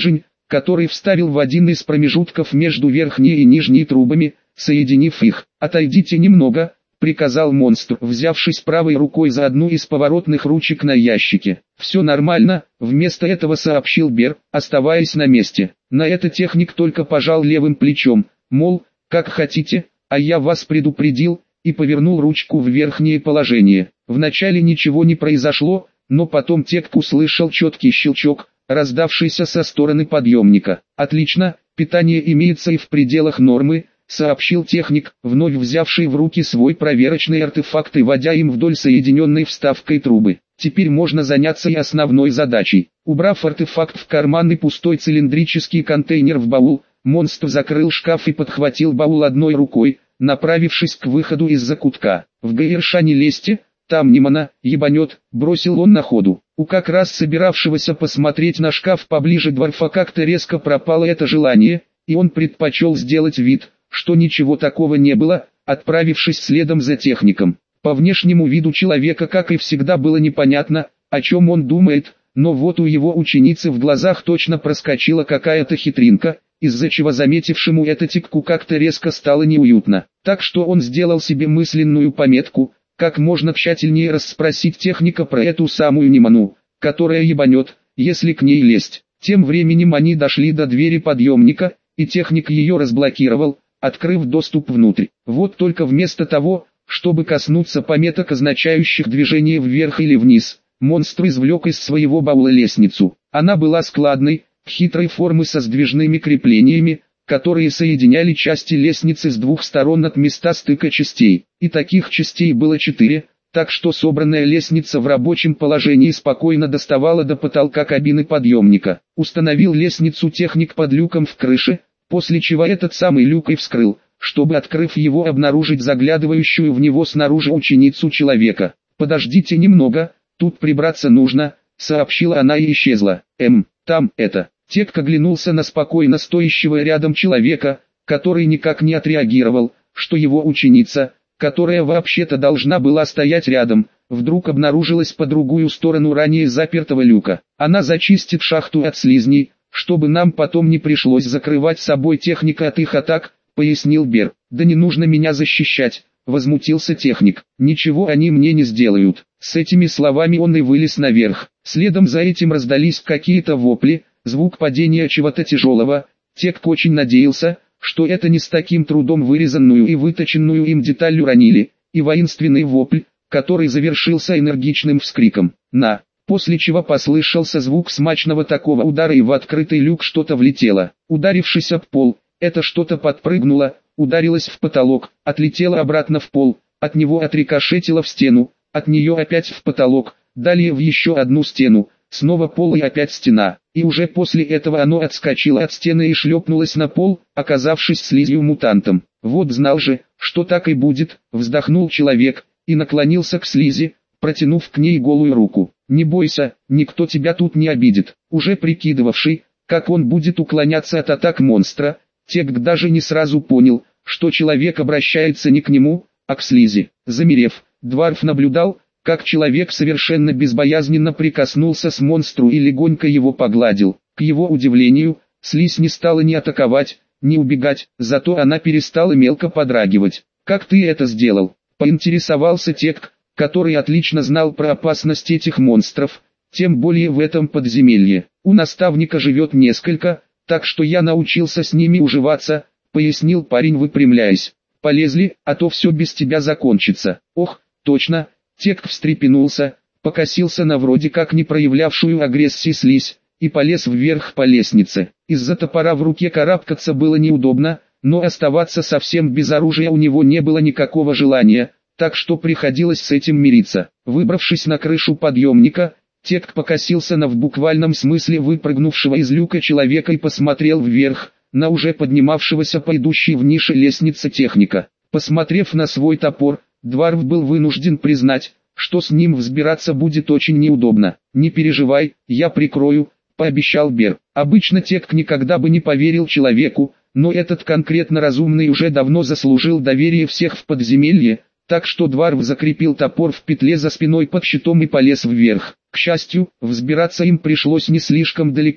S1: который вставил в один из промежутков между верхней и нижней трубами, соединив их. «Отойдите немного», — приказал монстр, взявшись правой рукой за одну из поворотных ручек на ящике. «Все нормально», — вместо этого сообщил Бер, оставаясь на месте. На это техник только пожал левым плечом, мол, как хотите, а я вас предупредил, и повернул ручку в верхнее положение. Вначале ничего не произошло, но потом Тек услышал четкий щелчок, раздавшийся со стороны подъемника. «Отлично, питание имеется и в пределах нормы», — сообщил техник, вновь взявший в руки свой проверочный артефакт и водя им вдоль соединенной вставкой трубы. «Теперь можно заняться и основной задачей». Убрав артефакт в карман и пустой цилиндрический контейнер в баул, монстр закрыл шкаф и подхватил баул одной рукой, направившись к выходу из закутка. «В ГРШ не лезьте, там Нимана, ебанет», — бросил он на ходу. У как раз собиравшегося посмотреть на шкаф поближе дворфа как-то резко пропало это желание, и он предпочел сделать вид, что ничего такого не было, отправившись следом за техником. По внешнему виду человека, как и всегда, было непонятно, о чем он думает, но вот у его ученицы в глазах точно проскочила какая-то хитринка, из-за чего заметившему это Текку как-то резко стало неуютно. Так что он сделал себе мысленную пометку, как можно тщательнее расспросить техника про эту самую Ниману, которая ебанет, если к ней лезть. Тем временем они дошли до двери подъемника, и техник ее разблокировал, открыв доступ внутрь. Вот только вместо того, чтобы коснуться пометок, означающих движение вверх или вниз, монстр извлек из своего баула лестницу. Она была складной, хитрой формы со сдвижными креплениями, которые соединяли части лестницы с двух сторон от места стыка частей. И таких частей было четыре, так что собранная лестница в рабочем положении спокойно доставала до потолка кабины подъемника. Установил лестницу техник под люком в крыше, после чего этот самый люк и вскрыл, чтобы, открыв его, обнаружить заглядывающую в него снаружи ученицу человека. «Подождите немного, тут прибраться нужно», — сообщила она и исчезла. «Эм, там, это...» Тек оглянулся на спокойно стоящего рядом человека, который никак не отреагировал, что его ученица, которая вообще-то должна была стоять рядом, вдруг обнаружилась по другую сторону ранее запертого люка. «Она зачистит шахту от слизней, чтобы нам потом не пришлось закрывать собой техника от их атак», — пояснил Бер. «Да не нужно меня защищать», — возмутился техник. «Ничего они мне не сделают». С этими словами он и вылез наверх. Следом за этим раздались какие-то вопли, звук падения чего-то тяжелого. Тек очень надеялся, что это не с таким трудом вырезанную и выточенную им деталь уронили, и воинственный вопль, который завершился энергичным вскриком «на», после чего послышался звук смачного такого удара, и в открытый люк что-то влетело. Ударившись об пол, это что-то подпрыгнуло, ударилось в потолок, отлетело обратно в пол, от него отрикошетило в стену, от нее опять в потолок, далее в еще одну стену, снова пол и опять стена, и уже после этого оно отскочило от стены и шлепнулось на пол, оказавшись слизью-мутантом. «Вот знал же, что так и будет», — вздохнул человек, и наклонился к слизи, протянув к ней голую руку. «Не бойся, никто тебя тут не обидит». Уже прикидывавший, как он будет уклоняться от атак монстра, Тек даже не сразу понял, что человек обращается не к нему, а к слизи. Замерев, Дварф наблюдал, как человек совершенно безбоязненно прикоснулся с монстру и легонько его погладил. К его удивлению, слизь не стала ни атаковать, ни убегать, зато она перестала мелко подрагивать. «Как ты это сделал?» — поинтересовался Тек, который отлично знал про опасность этих монстров, тем более в этом подземелье. «У наставника живет несколько, так что я научился с ними уживаться», — пояснил парень, выпрямляясь. «Полезли, а то все без тебя закончится». «Ох, точно». Тек встрепенулся, покосился на вроде как не проявлявшую агрессии слизь, и полез вверх по лестнице. Из-за топора в руке карабкаться было неудобно, но оставаться совсем без оружия у него не было никакого желания, так что приходилось с этим мириться. Выбравшись на крышу подъемника, Тек покосился на в буквальном смысле выпрыгнувшего из люка человека и посмотрел вверх, на уже поднимавшегося по идущей в нише лестнице техника. Посмотрев на свой топор, Дварф был вынужден признать, что с ним взбираться будет очень неудобно. «Не переживай, я прикрою», — пообещал Бер. Обычно Тек никогда бы не поверил человеку, но этот конкретно разумный уже давно заслужил доверие всех в подземелье, так что Дварф закрепил топор в петле за спиной под щитом и полез вверх. К счастью, взбираться им пришлось не слишком далеко,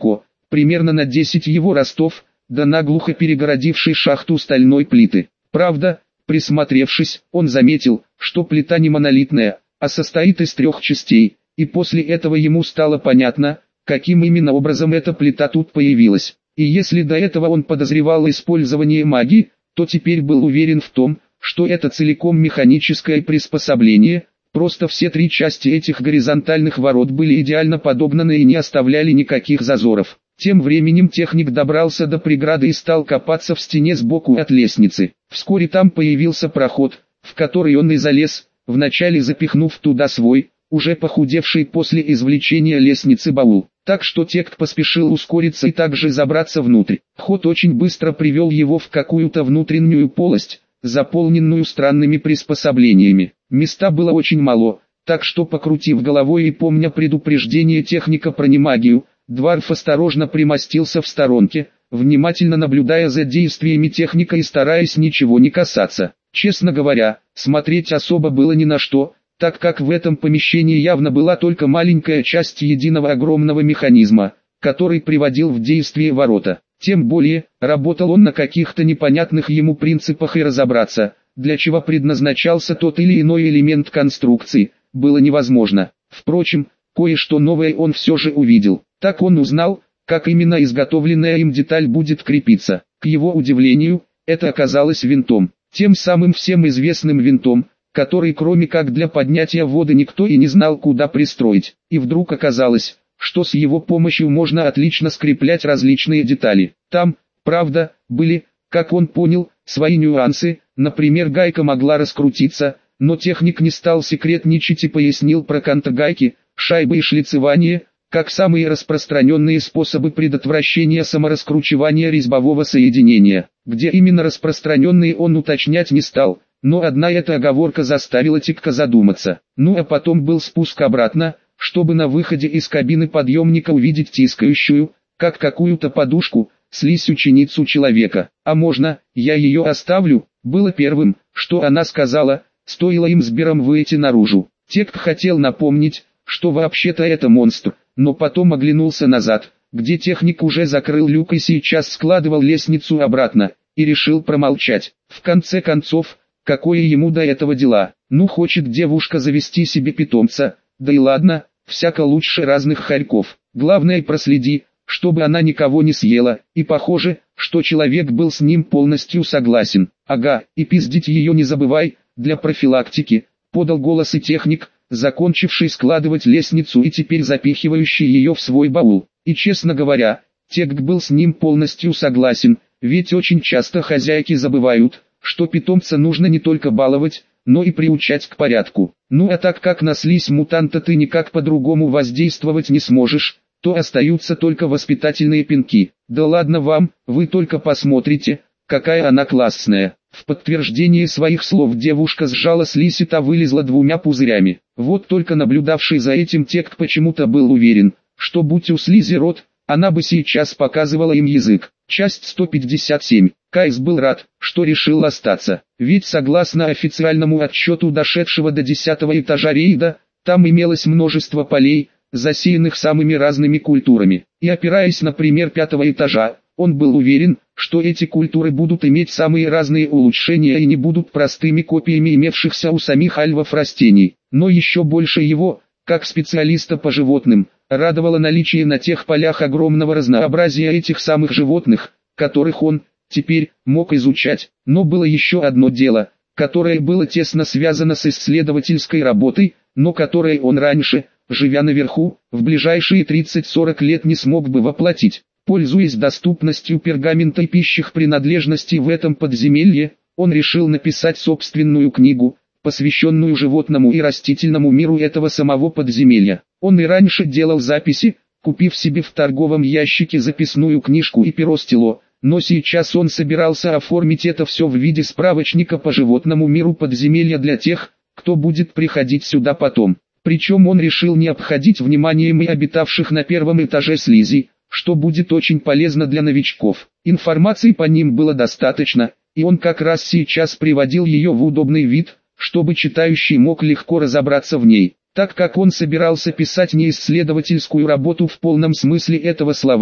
S1: примерно на десять его ростов, да наглухо перегородивший шахту стальной плиты. Правда, присмотревшись, он заметил, что плита не монолитная, а состоит из трех частей, и после этого ему стало понятно, каким именно образом эта плита тут появилась. И если до этого он подозревал использование магии, то теперь был уверен в том, что это целиком механическое приспособление, просто все три части этих горизонтальных ворот были идеально подогнаны и не оставляли никаких зазоров. Тем временем техник добрался до преграды и стал копаться в стене сбоку от лестницы. Вскоре там появился проход, в который он и залез, вначале запихнув туда свой, уже похудевший после извлечения лестницы баул. Так что Тект поспешил ускориться и также забраться внутрь. Ход очень быстро привел его в какую-то внутреннюю полость, заполненную странными приспособлениями. Места было очень мало, так что, покрутив головой и помня предупреждение техника про немагию, Дварф осторожно примостился в сторонке, внимательно наблюдая за действиями техника и стараясь ничего не касаться. Честно говоря, смотреть особо было ни на что, так как в этом помещении явно была только маленькая часть единого огромного механизма, который приводил в действие ворота. Тем более, работал он на каких-то непонятных ему принципах и разобраться, для чего предназначался тот или иной элемент конструкции, было невозможно. Впрочем, кое-что новое он все же увидел. Так он узнал, как именно изготовленная им деталь будет крепиться. К его удивлению, это оказалось винтом. Тем самым всем известным винтом, который кроме как для поднятия воды никто и не знал куда пристроить. И вдруг оказалось, что с его помощью можно отлично скреплять различные детали. Там, правда, были, как он понял, свои нюансы, например, гайка могла раскрутиться, но техник не стал секретничать и пояснил про контргайки, шайбы и шлицевание, как самые распространенные способы предотвращения самораскручивания резьбового соединения. Где именно распространенные он уточнять не стал, но одна эта оговорка заставила Текта задуматься. Ну а потом был спуск обратно, чтобы на выходе из кабины подъемника увидеть тискающую, как какую-то подушку, слизь ученицу человека. А можно, я ее оставлю, было первым, что она сказала, стоило им с Бером выйти наружу. Тект хотел напомнить, что вообще-то это монстр, но потом оглянулся назад, где техник уже закрыл люк и сейчас складывал лестницу обратно, и решил промолчать. В конце концов, какое ему до этого дела? Ну, хочет девушка завести себе питомца, да и ладно, всяко лучше разных хорьков. Главное, проследи, чтобы она никого не съела, и похоже, что человек был с ним полностью согласен. Ага, и пиздить ее не забывай, для профилактики, подал голос и техник, закончивший складывать лестницу и теперь запихивающий ее в свой баул. И честно говоря, Тект был с ним полностью согласен, ведь очень часто хозяйки забывают, что питомца нужно не только баловать, но и приучать к порядку. Ну а так как на слизь мутанта ты никак по-другому воздействовать не сможешь, то остаются только воспитательные пинки. Да ладно вам, вы только посмотрите, какая она классная. В подтверждение своих слов девушка сжала слизь и та вылезла двумя пузырями. Вот только наблюдавший за этим Тект почему-то был уверен, что будь у слизи рот, она бы сейчас показывала им язык. Часть сто пятьдесят семь. Кайс был рад, что решил остаться, ведь согласно официальному отчету дошедшего до десятого этажа рейда, там имелось множество полей, засеянных самыми разными культурами. И опираясь на пример пятого этажа, он был уверен, что эти культуры будут иметь самые разные улучшения и не будут простыми копиями имевшихся у самих альвов растений. Но еще больше его, как специалиста по животным, радовало наличие на тех полях огромного разнообразия этих самых животных, которых он, теперь, мог изучать. Но было еще одно дело, которое было тесно связано с исследовательской работой, но которое он раньше, живя наверху, в ближайшие тридцать-сорок лет не смог бы воплотить. Пользуясь доступностью пергамента и пищих принадлежностей в этом подземелье, он решил написать собственную книгу, посвященную животному и растительному миру этого самого подземелья. Он и раньше делал записи, купив себе в торговом ящике записную книжку и перо-стело, но сейчас он собирался оформить это все в виде справочника по животному миру подземелья для тех, кто будет приходить сюда потом. Причем он решил не обходить вниманием и обитавших на первом этаже слизи, что будет очень полезно для новичков. Информации по ним было достаточно, и он как раз сейчас приводил ее в удобный вид, чтобы читающий мог легко разобраться в ней. Так как он собирался писать не исследовательскую работу в полном смысле этого слова,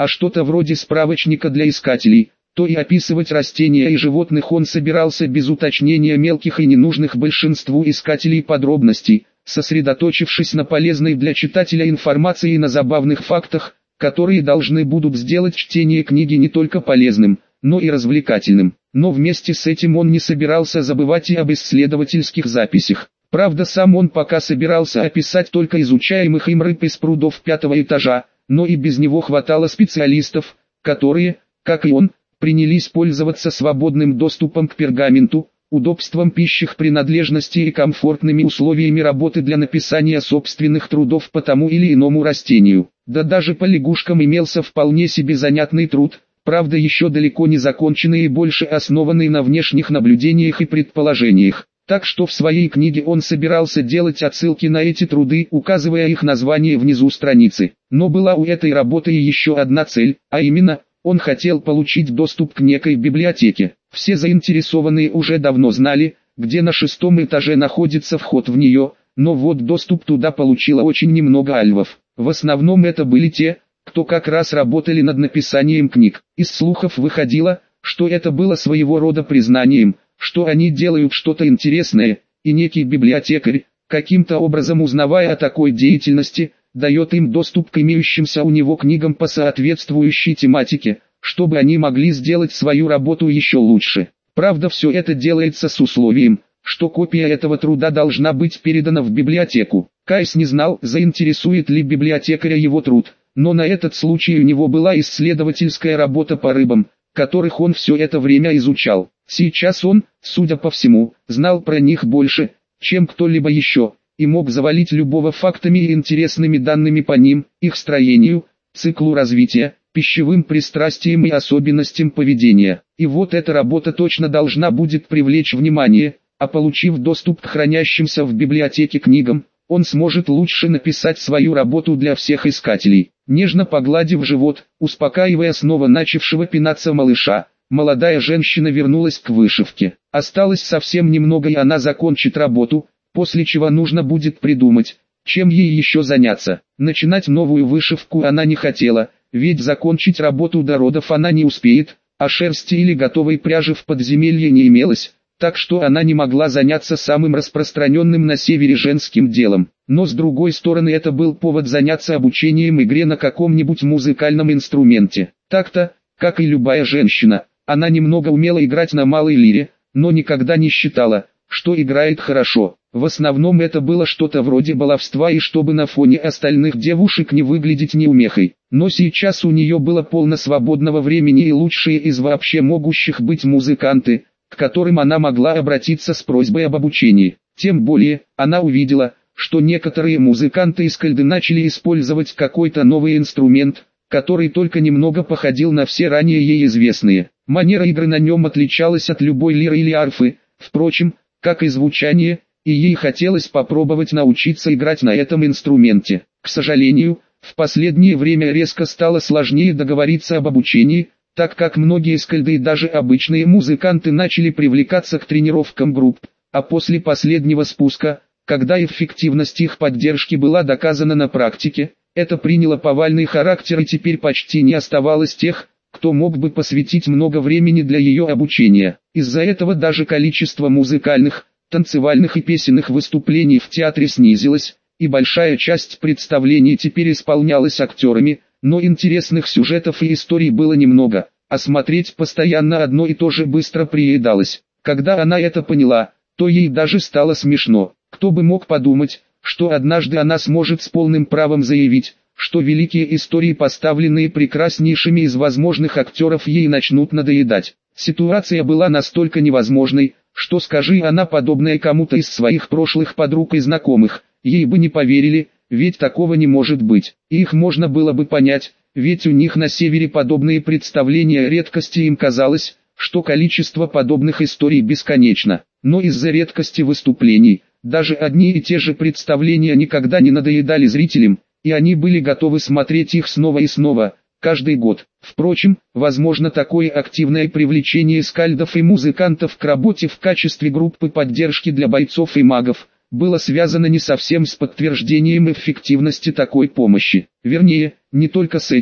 S1: а что-то вроде справочника для искателей, то и описывать растения и животных он собирался без уточнения мелких и ненужных большинству искателей подробностей, сосредоточившись на полезной для читателя информации и на забавных фактах, которые должны будут сделать чтение книги не только полезным, но и развлекательным. Но вместе с этим он не собирался забывать и об исследовательских записях. Правда, сам он пока собирался описать только изучаемых им рыб из прудов пятого этажа, но и без него хватало специалистов, которые, как и он, принялись пользоваться свободным доступом к пергаменту, удобством пищих принадлежностей и комфортными условиями работы для написания собственных трудов по тому или иному растению. Да даже по лягушкам имелся вполне себе занятный труд, правда еще далеко не законченный и больше основанный на внешних наблюдениях и предположениях. Так что в своей книге он собирался делать отсылки на эти труды, указывая их название внизу страницы. Но была у этой работы и еще одна цель, а именно, он хотел получить доступ к некой библиотеке. Все заинтересованные уже давно знали, где на шестом этаже находится вход в нее, но вот доступ туда получило очень немного альвов. В основном это были те, кто как раз работали над написанием книг. Из слухов выходило, что это было своего рода признанием, что они делают что-то интересное, и некий библиотекарь, каким-то образом узнавая о такой деятельности, дает им доступ к имеющимся у него книгам по соответствующей тематике, чтобы они могли сделать свою работу еще лучше. Правда, все это делается с условием, что копия этого труда должна быть передана в библиотеку. Кайс не знал, заинтересует ли библиотекаря его труд, но на этот случай у него была исследовательская работа по рыбам, которых он все это время изучал. Сейчас он, судя по всему, знал про них больше, чем кто-либо еще, и мог завалить любого фактами и интересными данными по ним, их строению, циклу развития, пищевым пристрастиям и особенностям поведения. И вот эта работа точно должна будет привлечь внимание, а получив доступ к хранящимся в библиотеке книгам, он сможет лучше написать свою работу для всех искателей. Нежно погладив живот, успокаивая снова начавшего пинаться малыша, молодая женщина вернулась к вышивке. Осталось совсем немного и она закончит работу, после чего нужно будет придумать, чем ей еще заняться. Начинать новую вышивку она не хотела, ведь закончить работу до родов она не успеет, а шерсти или готовой пряжи в подземелье не имелось, так что она не могла заняться самым распространенным на севере женским делом. Но с другой стороны это был повод заняться обучением игре на каком-нибудь музыкальном инструменте. Так-то, как и любая женщина, она немного умела играть на малой лире, но никогда не считала, что играет хорошо. В основном это было что-то вроде баловства и чтобы на фоне остальных девушек не выглядеть неумехой. Но сейчас у нее было полно свободного времени и лучшие из вообще могущих быть музыканты, к которым она могла обратиться с просьбой об обучении. Тем более, она увидела, что некоторые музыканты из Кальды начали использовать какой-то новый инструмент, который только немного походил на все ранее ей известные. Манера игры на нем отличалась от любой лиры или арфы, впрочем, как и звучание, и ей хотелось попробовать научиться играть на этом инструменте. К сожалению, в последнее время резко стало сложнее договориться об обучении, так как многие скальды и даже обычные музыканты начали привлекаться к тренировкам групп, а после последнего спуска, когда эффективность их поддержки была доказана на практике, это приняло повальный характер и теперь почти не оставалось тех, кто мог бы посвятить много времени для ее обучения. Из-за этого даже количество музыкальных, танцевальных и песенных выступлений в театре снизилось, и большая часть представлений теперь исполнялась актерами, но интересных сюжетов и историй было немного, а смотреть постоянно одно и то же быстро приедалось. Когда она это поняла, то ей даже стало смешно. Кто бы мог подумать, что однажды она сможет с полным правом заявить, что великие истории, поставленные прекраснейшими из возможных актеров, ей начнут надоедать. Ситуация была настолько невозможной, что скажи она подобное кому-то из своих прошлых подруг и знакомых, ей бы не поверили, ведь такого не может быть. И их можно было бы понять, ведь у них на севере подобные представления редкости, им казалось, что количество подобных историй бесконечно. Но из-за редкости выступлений, даже одни и те же представления никогда не надоедали зрителям, и они были готовы смотреть их снова и снова, каждый год. Впрочем, возможно, такое активное привлечение скальдов и музыкантов к работе в качестве группы поддержки для бойцов и магов было связано не совсем с подтверждением эффективности такой помощи. Вернее, не только с этим,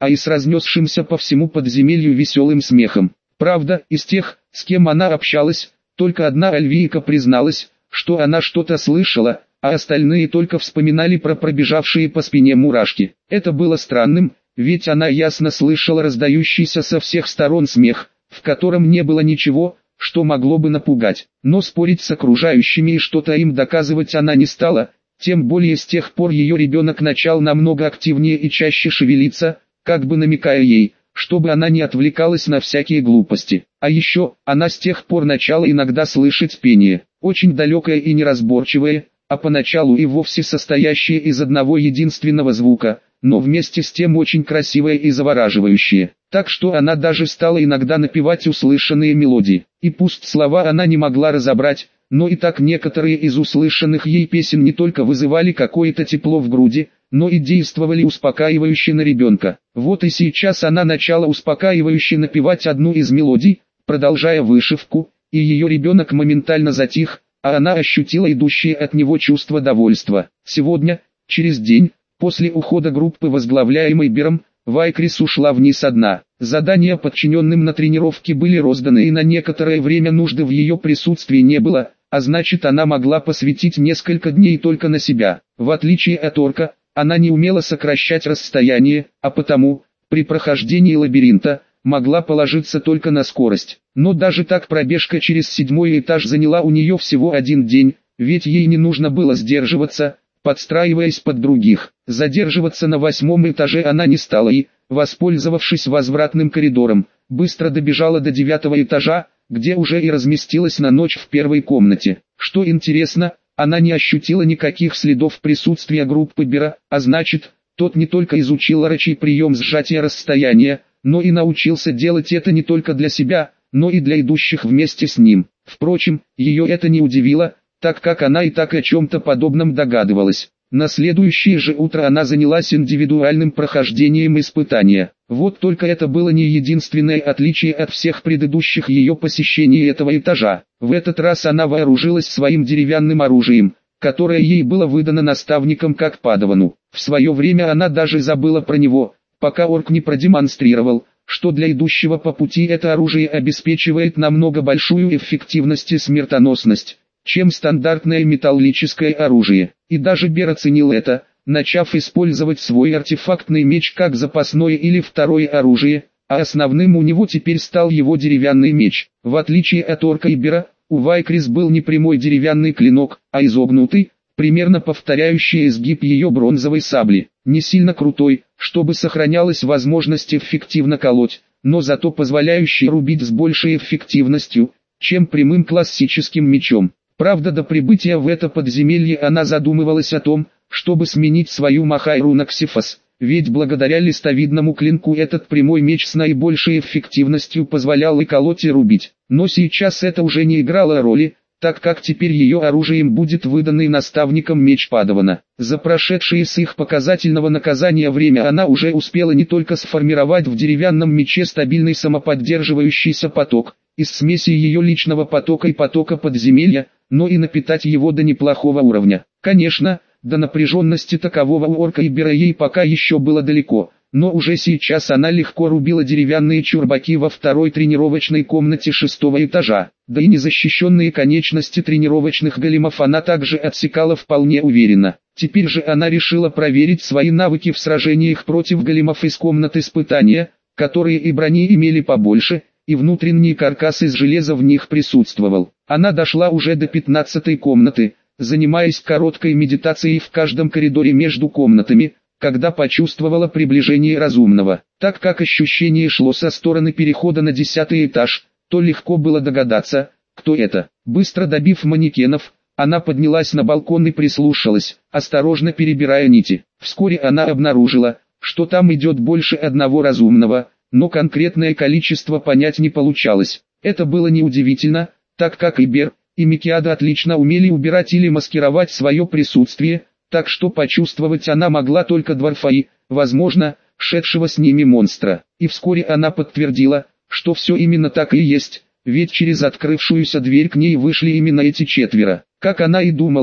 S1: а и с разнесшимся по всему подземелью веселым смехом. Правда, из тех, с кем она общалась, только одна Альвийка призналась, что она что-то слышала, а остальные только вспоминали про пробежавшие по спине мурашки. Это было странным, ведь она ясно слышала раздающийся со всех сторон смех, в котором не было ничего, что могло бы напугать. Но спорить с окружающими и что-то им доказывать она не стала, тем более с тех пор ее ребенок начал намного активнее и чаще шевелиться, как бы намекая ей, чтобы она не отвлекалась на всякие глупости. А еще, она с тех пор начала иногда слышать пение, очень далекое и неразборчивое, а поначалу и вовсе состоящее из одного единственного звука, но вместе с тем очень красивое и завораживающее. Так что она даже стала иногда напевать услышанные мелодии. И пусть слова она не могла разобрать, но и так некоторые из услышанных ей песен не только вызывали какое-то тепло в груди, но и действовали успокаивающе на ребенка. Вот и сейчас она начала успокаивающе напевать одну из мелодий, продолжая вышивку, и ее ребенок моментально затих, а она ощутила идущее от него чувство довольства. Сегодня, через день, после ухода группы, возглавляемой Бером, Вайкрис ушла вниз одна. Задания подчиненным на тренировке были розданы, и на некоторое время нужды в ее присутствии не было, а значит, она могла посвятить несколько дней только на себя. В отличие от орка, она не умела сокращать расстояние, а потому, при прохождении лабиринта, могла положиться только на скорость. Но даже так пробежка через седьмой этаж заняла у нее всего один день, ведь ей не нужно было сдерживаться, подстраиваясь под других. Задерживаться на восьмом этаже она не стала и, воспользовавшись возвратным коридором, быстро добежала до девятого этажа, где уже и разместилась на ночь в первой комнате. Что интересно, она не ощутила никаких следов присутствия группы Бера, а значит, тот не только изучил орочий прием сжатия расстояния, но и научился делать это не только для себя, но и для идущих вместе с ним. Впрочем, ее это не удивило, так как она и так о чем-то подобном догадывалась. На следующее же утро она занялась индивидуальным прохождением испытания. Вот только это было не единственное отличие от всех предыдущих ее посещений этого этажа. В этот раз она вооружилась своим деревянным оружием, которое ей было выдано наставником как падавану. В свое время она даже забыла про него, пока орк не продемонстрировал, что для идущего по пути это оружие обеспечивает намного большую эффективность и смертоносность, чем стандартное металлическое оружие. И даже Бер оценил это, начав использовать свой артефактный меч как запасное или второе оружие, а основным у него теперь стал его деревянный меч. В отличие от орка и Бера, у Вайкрис был не прямой деревянный клинок, а изогнутый, примерно повторяющий изгиб ее бронзовой сабли. Не сильно крутой, чтобы сохранялась возможность эффективно колоть, но зато позволяющий рубить с большей эффективностью, чем прямым классическим мечом. Правда, до прибытия в это подземелье она задумывалась о том, чтобы сменить свою Махайру на Ксифос, ведь благодаря листовидному клинку этот прямой меч с наибольшей эффективностью позволял и колоть, и рубить. Но сейчас это уже не играло роли, так как теперь ее оружием будет выданный наставником меч падавана. За прошедшие с их показательного наказания время она уже успела не только сформировать в деревянном мече стабильный самоподдерживающийся поток, из смеси ее личного потока и потока подземелья, но и напитать его до неплохого уровня. Конечно, до напряженности такового у орка и Бера ей пока еще было далеко, но уже сейчас она легко рубила деревянные чурбаки во второй тренировочной комнате шестого этажа, да и незащищенные конечности тренировочных големов она также отсекала вполне уверенно. Теперь же она решила проверить свои навыки в сражениях против големов из комнат испытания, которые и брони имели побольше, и внутренний каркас из железа в них присутствовал. Она дошла уже до пятнадцатой комнаты, занимаясь короткой медитацией в каждом коридоре между комнатами, когда почувствовала приближение разумного. Так как ощущение шло со стороны перехода на десятый этаж, то легко было догадаться, кто это. Быстро добив манекенов, она поднялась на балкон и прислушалась, осторожно перебирая нити. Вскоре она обнаружила, что там идет больше одного разумного, но конкретное количество понять не получалось. Это было неудивительно, так как и Бер, и Микиада отлично умели убирать или маскировать свое присутствие, так что почувствовать она могла только дворфа и, возможно, шедшего с ними монстра. И вскоре она подтвердила, что все именно так и есть, ведь через открывшуюся дверь к ней вышли именно эти четверо. Как она и думала,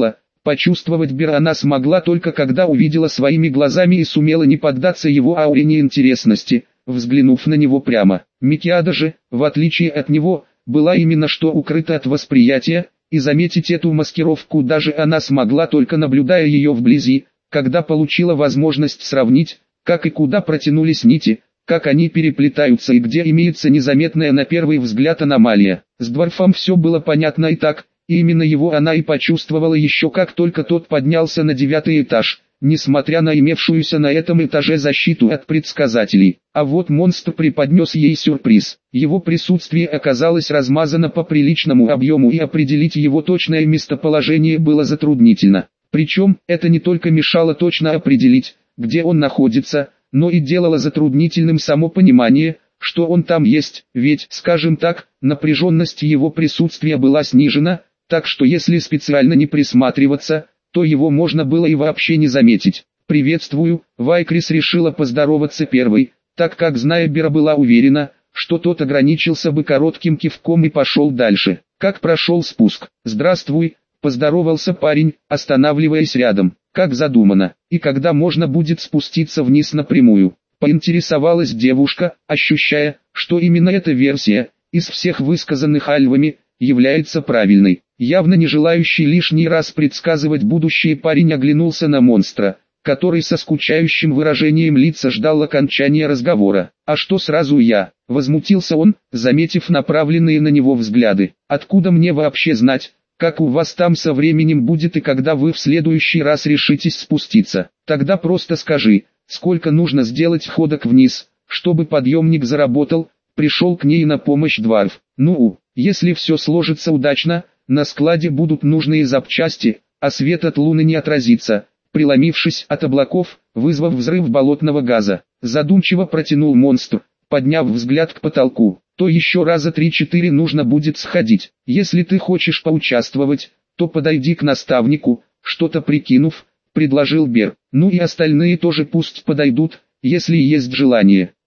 S1: Почувствовать Бер она смогла только когда увидела своими глазами и сумела не поддаться его ауре неинтересности, взглянув на него прямо. Микиада же, в отличие от него, была именно что укрыта от восприятия, и заметить эту маскировку даже она смогла только наблюдая ее вблизи, когда получила возможность сравнить, как и куда протянулись нити, как они переплетаются и где имеется незаметная на первый взгляд аномалия. С Дворфом все было понятно и так, и именно его она и почувствовала еще как только тот поднялся на девятый этаж, несмотря на имевшуюся на этом этаже защиту от предсказателей. А вот монстр преподнес ей сюрприз. Его присутствие оказалось размазано по приличному объему и определить его точное местоположение было затруднительно. Причем, это не только мешало точно определить, где он находится, но и делало затруднительным само понимание, что он там есть, ведь, скажем так, напряженность его присутствия была снижена, так что если специально не присматриваться, то его можно было и вообще не заметить. «Приветствую», Вайкрис решила поздороваться первой, так как зная Бера была уверена, что тот ограничился бы коротким кивком и пошел дальше. «Как прошел спуск?» «Здравствуй», поздоровался парень, останавливаясь рядом. «Как задумано, и когда можно будет спуститься вниз напрямую?» Поинтересовалась девушка, ощущая, что именно эта версия, из всех высказанных альвами, является правильной. Явно не желающий лишний раз предсказывать будущее парень оглянулся на монстра, который со скучающим выражением лица ждал окончания разговора. «А что сразу я?» – возмутился он, заметив направленные на него взгляды. «Откуда мне вообще знать, как у вас там со временем будет и когда вы в следующий раз решитесь спуститься? Тогда просто скажи, сколько нужно сделать ходок вниз, чтобы подъемник заработал?» Пришел к ней на помощь Дварф. «Ну, если все сложится удачно, на складе будут нужные запчасти, а свет от луны не отразится», преломившись от облаков, вызвав взрыв болотного газа. Задумчиво протянул монстр, подняв взгляд к потолку. «То еще раза три-четыре нужно будет сходить. Если ты хочешь поучаствовать, то подойди к наставнику», что-то прикинув, предложил Бер. «Ну и остальные тоже пусть подойдут, если есть желание».